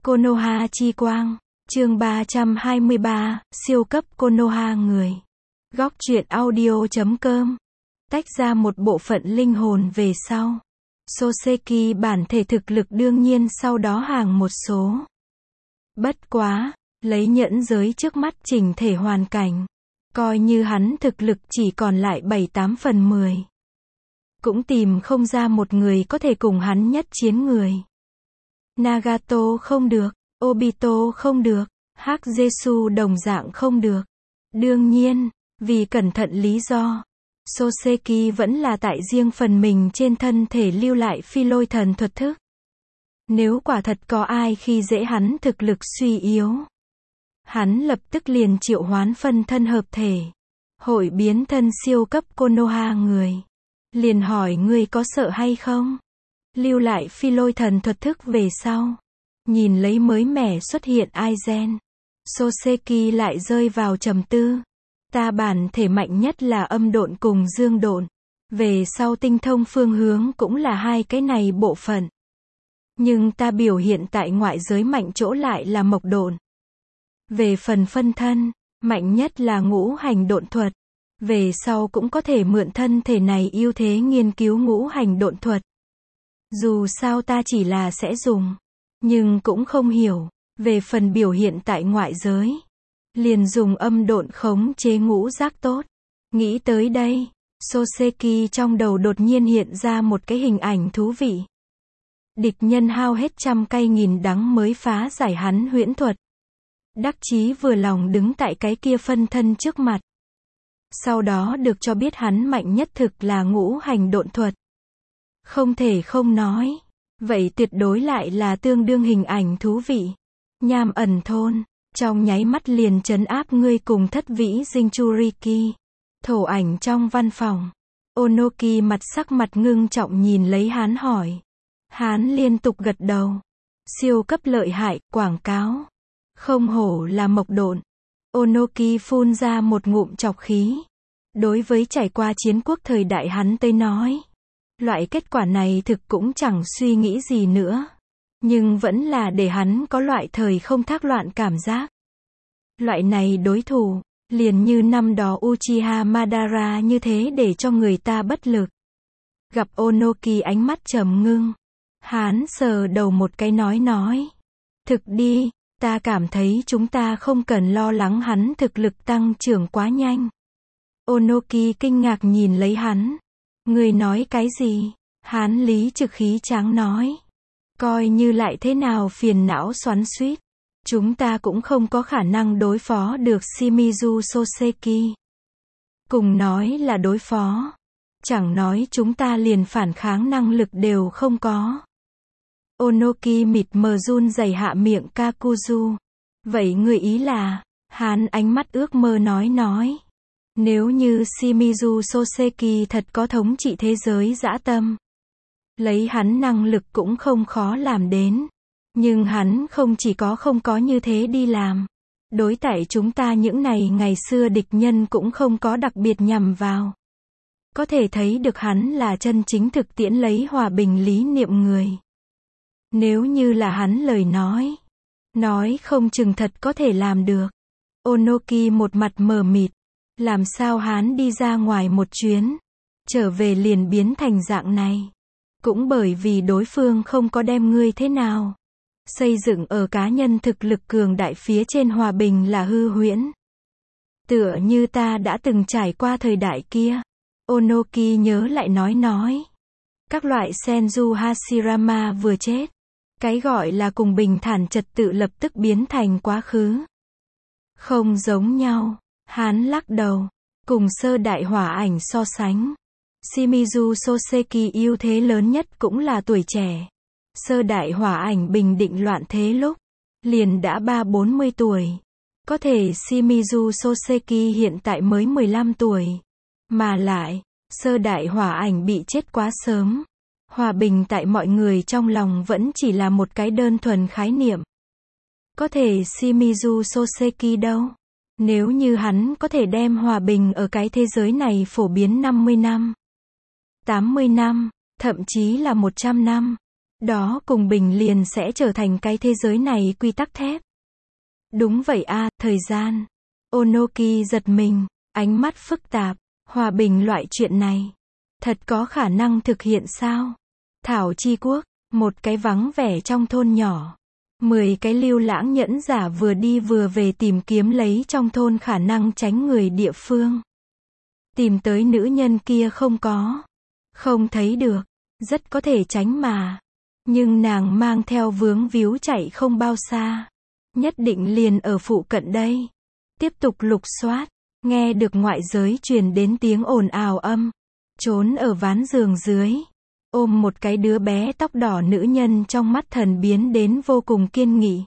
Konoha chi quang, chương 323, siêu cấp Konoha người. Góc truyện audio.com. Tách ra một bộ phận linh hồn về sau. Soseki bản thể thực lực đương nhiên sau đó hàng một số. Bất quá, lấy nhẫn giới trước mắt chỉnh thể hoàn cảnh. Coi như hắn thực lực chỉ còn lại 7-8 phần 10. Cũng tìm không ra một người có thể cùng hắn nhất chiến người. Nagato không được, Obito không được, Hắc Jesu đồng dạng không được. Đương nhiên, vì cẩn thận lý do, Soseki vẫn là tại riêng phần mình trên thân thể lưu lại phi lôi thần thuật thức. Nếu quả thật có ai khi dễ hắn thực lực suy yếu, hắn lập tức liền triệu hoán phân thân hợp thể, hội biến thân siêu cấp Konoha người. Liền hỏi ngươi có sợ hay không? Lưu lại phi lôi thần thuật thức về sau. Nhìn lấy mới mẻ xuất hiện Aizen. Soseki lại rơi vào trầm tư. Ta bản thể mạnh nhất là âm độn cùng dương độn. Về sau tinh thông phương hướng cũng là hai cái này bộ phận. Nhưng ta biểu hiện tại ngoại giới mạnh chỗ lại là mộc độn. Về phần phân thân, mạnh nhất là ngũ hành độn thuật. Về sau cũng có thể mượn thân thể này ưu thế nghiên cứu ngũ hành độn thuật. Dù sao ta chỉ là sẽ dùng, nhưng cũng không hiểu. Về phần biểu hiện tại ngoại giới, liền dùng âm độn khống chế ngũ giác tốt. Nghĩ tới đây, Soseki trong đầu đột nhiên hiện ra một cái hình ảnh thú vị. Địch nhân hao hết trăm cay nghìn đắng mới phá giải hắn huyễn thuật. Đắc chí vừa lòng đứng tại cái kia phân thân trước mặt. Sau đó được cho biết hắn mạnh nhất thực là ngũ hành độn thuật. Không thể không nói. Vậy tuyệt đối lại là tương đương hình ảnh thú vị. Nham ẩn thôn, trong nháy mắt liền trấn áp ngươi cùng thất vĩ Jinchuriki. Thổ ảnh trong văn phòng. Onoki sắc mặt ngưng trọng nhìn lấy hắn hỏi. Hắn liên tục gật đầu. Siêu cấp lợi hại, quảng cáo. Không hổ là mộc độn. Onoki phun ra một ngụm trọc khí. Đối với trải qua chiến quốc thời đại hắn tới nói, loại kết quả này thực cũng chẳng suy nghĩ gì nữa. Nhưng vẫn là để hắn có loại thời không thác loạn cảm giác. Loại này đối thủ, liền như năm đó Uchiha Madara như thế để cho người ta bất lực. Gặp Onoki ánh mắt trầm ngưng. Hắn sờ đầu một cái nói. Thực đi, ta cảm thấy chúng ta không cần lo lắng hắn thực lực tăng trưởng quá nhanh. Onoki kinh ngạc nhìn lấy hắn. Người nói cái gì? Hắn lý trực khí tráng nói. Coi như lại thế nào phiền não xoắn xuýt, chúng ta cũng không có khả năng đối phó được Shimizu Soseki. Cùng nói là đối phó. Chẳng nói chúng ta liền phản kháng năng lực đều không có. Onoki mịt mờ run rẩy hạ miệng Kakuzu. Vậy người ý là, hắn ánh mắt ước mơ nói. Nếu như Shimizu Soseki thật có thống trị thế giới dã tâm, lấy hắn năng lực cũng không khó làm đến. Nhưng hắn không chỉ có không có như thế đi làm. Đối tại chúng ta những này ngày xưa địch nhân cũng không có đặc biệt nhằm vào. Có thể thấy được hắn là chân chính thực tiễn lấy hòa bình lý niệm người. Nếu như là hắn lời nói không chừng thật có thể làm được. Onoki một mặt mờ mịt. Làm sao hắn đi ra ngoài một chuyến, trở về liền biến thành dạng này. Cũng bởi vì đối phương không có đem ngươi thế nào. Xây dựng ở cá nhân thực lực cường đại phía trên hòa bình là hư huyễn. Tựa như ta đã từng trải qua thời đại kia. Onoki nhớ lại nói. Các loại Senju Hashirama vừa chết. Cái gọi là cùng bình thản trật tự lập tức biến thành quá khứ. Không giống nhau. Hắn lắc đầu. Cùng sơ đại hỏa ảnh so sánh. Shimizu Soseki ưu thế lớn nhất cũng là tuổi trẻ. Sơ đại hỏa ảnh bình định loạn thế lúc, liền đã 30-40 tuổi. Có thể Shimizu Soseki hiện tại mới 15 tuổi. Mà lại, sơ đại hỏa ảnh bị chết quá sớm. Hòa bình tại mọi người trong lòng vẫn chỉ là một cái đơn thuần khái niệm. Có thể Shimizu Soseki đâu? Nếu như hắn có thể đem hòa bình ở cái thế giới này phổ biến 50 năm, 80 năm, thậm chí là 100 năm, Đó cùng bình liền sẽ trở thành cái thế giới này quy tắc thép. Đúng vậy a, thời gian. Onoki giật mình, ánh mắt phức tạp, hòa bình loại chuyện này. Thật có khả năng thực hiện sao? Thảo Chi Quốc, một cái vắng vẻ trong thôn nhỏ. 10 cái lưu lãng nhẫn giả vừa đi vừa về tìm kiếm lấy trong thôn khả năng tránh người địa phương. Tìm tới nữ nhân kia không có. Không thấy được. Rất có thể tránh mà. Nhưng nàng mang theo vướng víu chạy không bao xa. Nhất định liền ở phụ cận đây. Tiếp tục lục soát. Nghe được ngoại giới truyền đến tiếng ồn ào âm. Trốn ở ván giường dưới. Ôm một cái đứa bé tóc đỏ nữ nhân trong mắt thần biến đến vô cùng kiên nghị.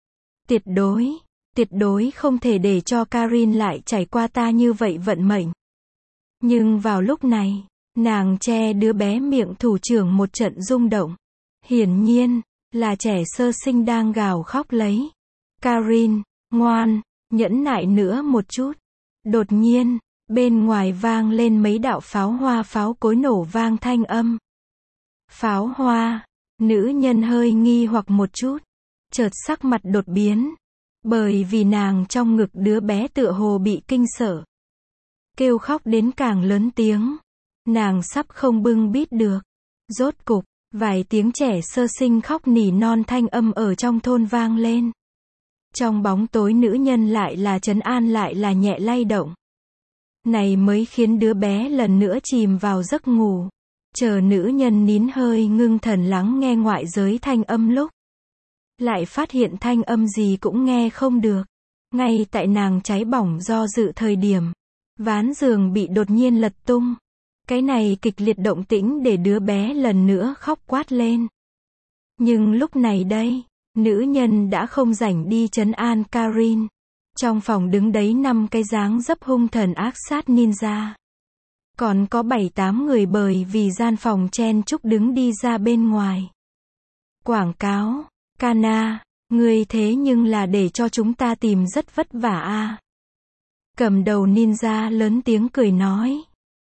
Tuyệt đối không thể để cho Karin lại trải qua ta như vậy vận mệnh. Nhưng vào lúc này, nàng che đứa bé miệng thủ trưởng một trận rung động. Hiển nhiên, là trẻ sơ sinh đang gào khóc lấy. Karin, ngoan, nhẫn nại nữa một chút. Đột nhiên, bên ngoài vang lên mấy đạo pháo hoa pháo cối nổ vang thanh âm. Pháo hoa, nữ nhân hơi nghi hoặc một chút. Chợt sắc mặt đột biến. Bởi vì nàng trong ngực đứa bé tựa hồ bị kinh sợ. Kêu khóc đến càng lớn tiếng. Nàng sắp không bưng bít được. Rốt cục, vài tiếng trẻ sơ sinh khóc nỉ non thanh âm ở trong thôn vang lên. Trong bóng tối nữ nhân lại là trấn an lại là nhẹ lay động. Này mới khiến đứa bé lần nữa chìm vào giấc ngủ. Chờ nữ nhân nín hơi ngưng thần lắng nghe ngoại giới thanh âm lúc. Lại phát hiện thanh âm gì cũng nghe không được. Ngay tại nàng cháy bỏng do dự thời điểm. Ván giường bị đột nhiên lật tung. Cái này kịch liệt động tĩnh để đứa bé lần nữa khóc quát lên. Nhưng lúc này đây, nữ nhân đã không rảnh đi trấn an Karin. Trong phòng đứng đấy 5 cái dáng dấp hung thần ác sát ninja. Còn có 7-8 người bởi vì gian phòng chen chúc đứng đi ra bên ngoài. Quảng cáo, Kana, ngươi thế nhưng là để cho chúng ta tìm rất vất vả a. Cầm đầu ninja lớn tiếng cười nói.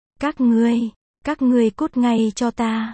Các ngươi cút ngay cho ta.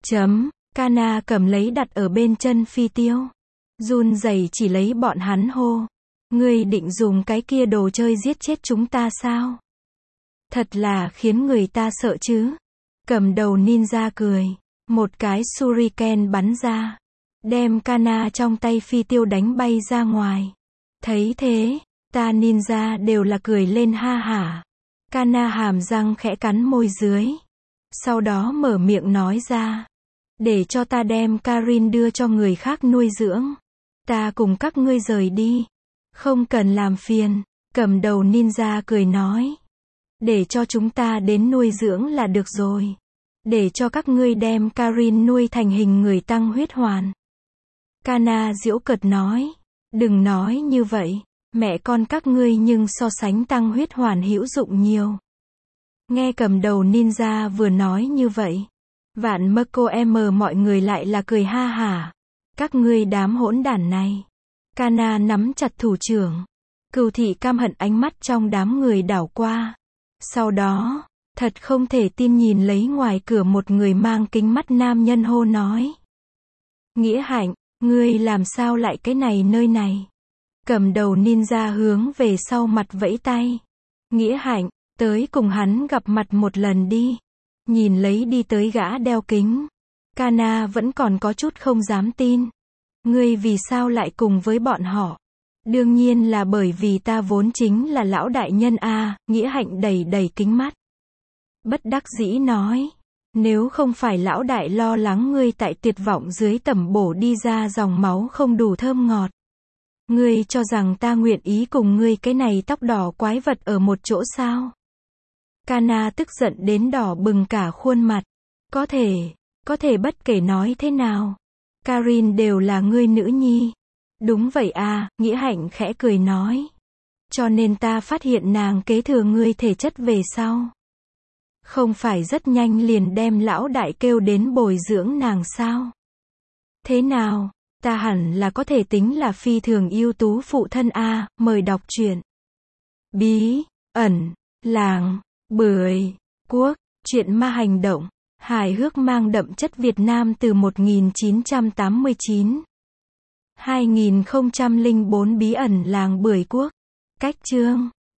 Kana cầm lấy đặt ở bên chân phi tiêu. Run rẩy chỉ lấy bọn hắn hô. Ngươi định dùng cái kia đồ chơi giết chết chúng ta sao? Thật là khiến người ta sợ chứ. Cầm đầu ninja cười. Một cái shuriken bắn ra. Đem Kana trong tay phi tiêu đánh bay ra ngoài. Thấy thế, ta ninja đều là cười lên ha hả. Kana hàm răng khẽ cắn môi dưới. Sau đó mở miệng nói ra. Để cho ta đem Karin đưa cho người khác nuôi dưỡng. Ta cùng các ngươi rời đi. Không cần làm phiền. Cầm đầu ninja cười nói. Để cho chúng ta đến nuôi dưỡng là được rồi. Để cho các ngươi đem Karin nuôi thành hình người tăng huyết hoàn. Kana giễu cợt nói. Đừng nói như vậy. Mẹ con các ngươi nhưng so sánh tăng huyết hoàn hữu dụng nhiều. Nghe cầm đầu ninja vừa nói như vậy. Vạn Mako mọi người lại là cười ha hả. Các ngươi đám hỗn đản này. Kana nắm chặt thủ trưởng. Cừu thị căm hận ánh mắt trong đám người đảo qua. Sau đó, thật không thể tin nhìn lấy ngoài cửa một người mang kính mắt nam nhân hô nói. Nghĩa Hạnh, ngươi làm sao lại cái này nơi này? Cầm đầu ninja hướng về sau mặt vẫy tay. Nghĩa Hạnh, tới cùng hắn gặp mặt một lần đi. Nhìn lấy đi tới gã đeo kính. Kana vẫn còn có chút không dám tin. Ngươi vì sao lại cùng với bọn họ? Đương nhiên là bởi vì ta vốn chính là lão đại nhân a. Nghĩa Hạnh đầy kính mắt. Bất đắc dĩ nói. Nếu không phải lão đại lo lắng ngươi tại tuyệt vọng dưới tẩm bổ đi ra dòng máu không đủ thơm ngọt. Ngươi cho rằng ta nguyện ý cùng ngươi cái này tóc đỏ quái vật ở một chỗ sao? Kana tức giận đến đỏ bừng cả khuôn mặt. Có thể bất kể nói thế nào. Karin đều là ngươi nữ nhi. Đúng vậy à, Nghĩa Hạnh khẽ cười nói. Cho nên ta phát hiện nàng kế thừa ngươi thể chất về sau. Không phải rất nhanh liền đem lão đại kêu đến bồi dưỡng nàng sao? Thế nào, ta hẳn là có thể tính là phi thường ưu tú phụ thân a. Mời đọc truyện. Bí ẩn làng Bưởi Quốc, truyện ma hành động. Hài hước mang đậm chất Việt Nam từ 1989. 2004 Bí ẩn làng Bưởi Quốc. Cách chương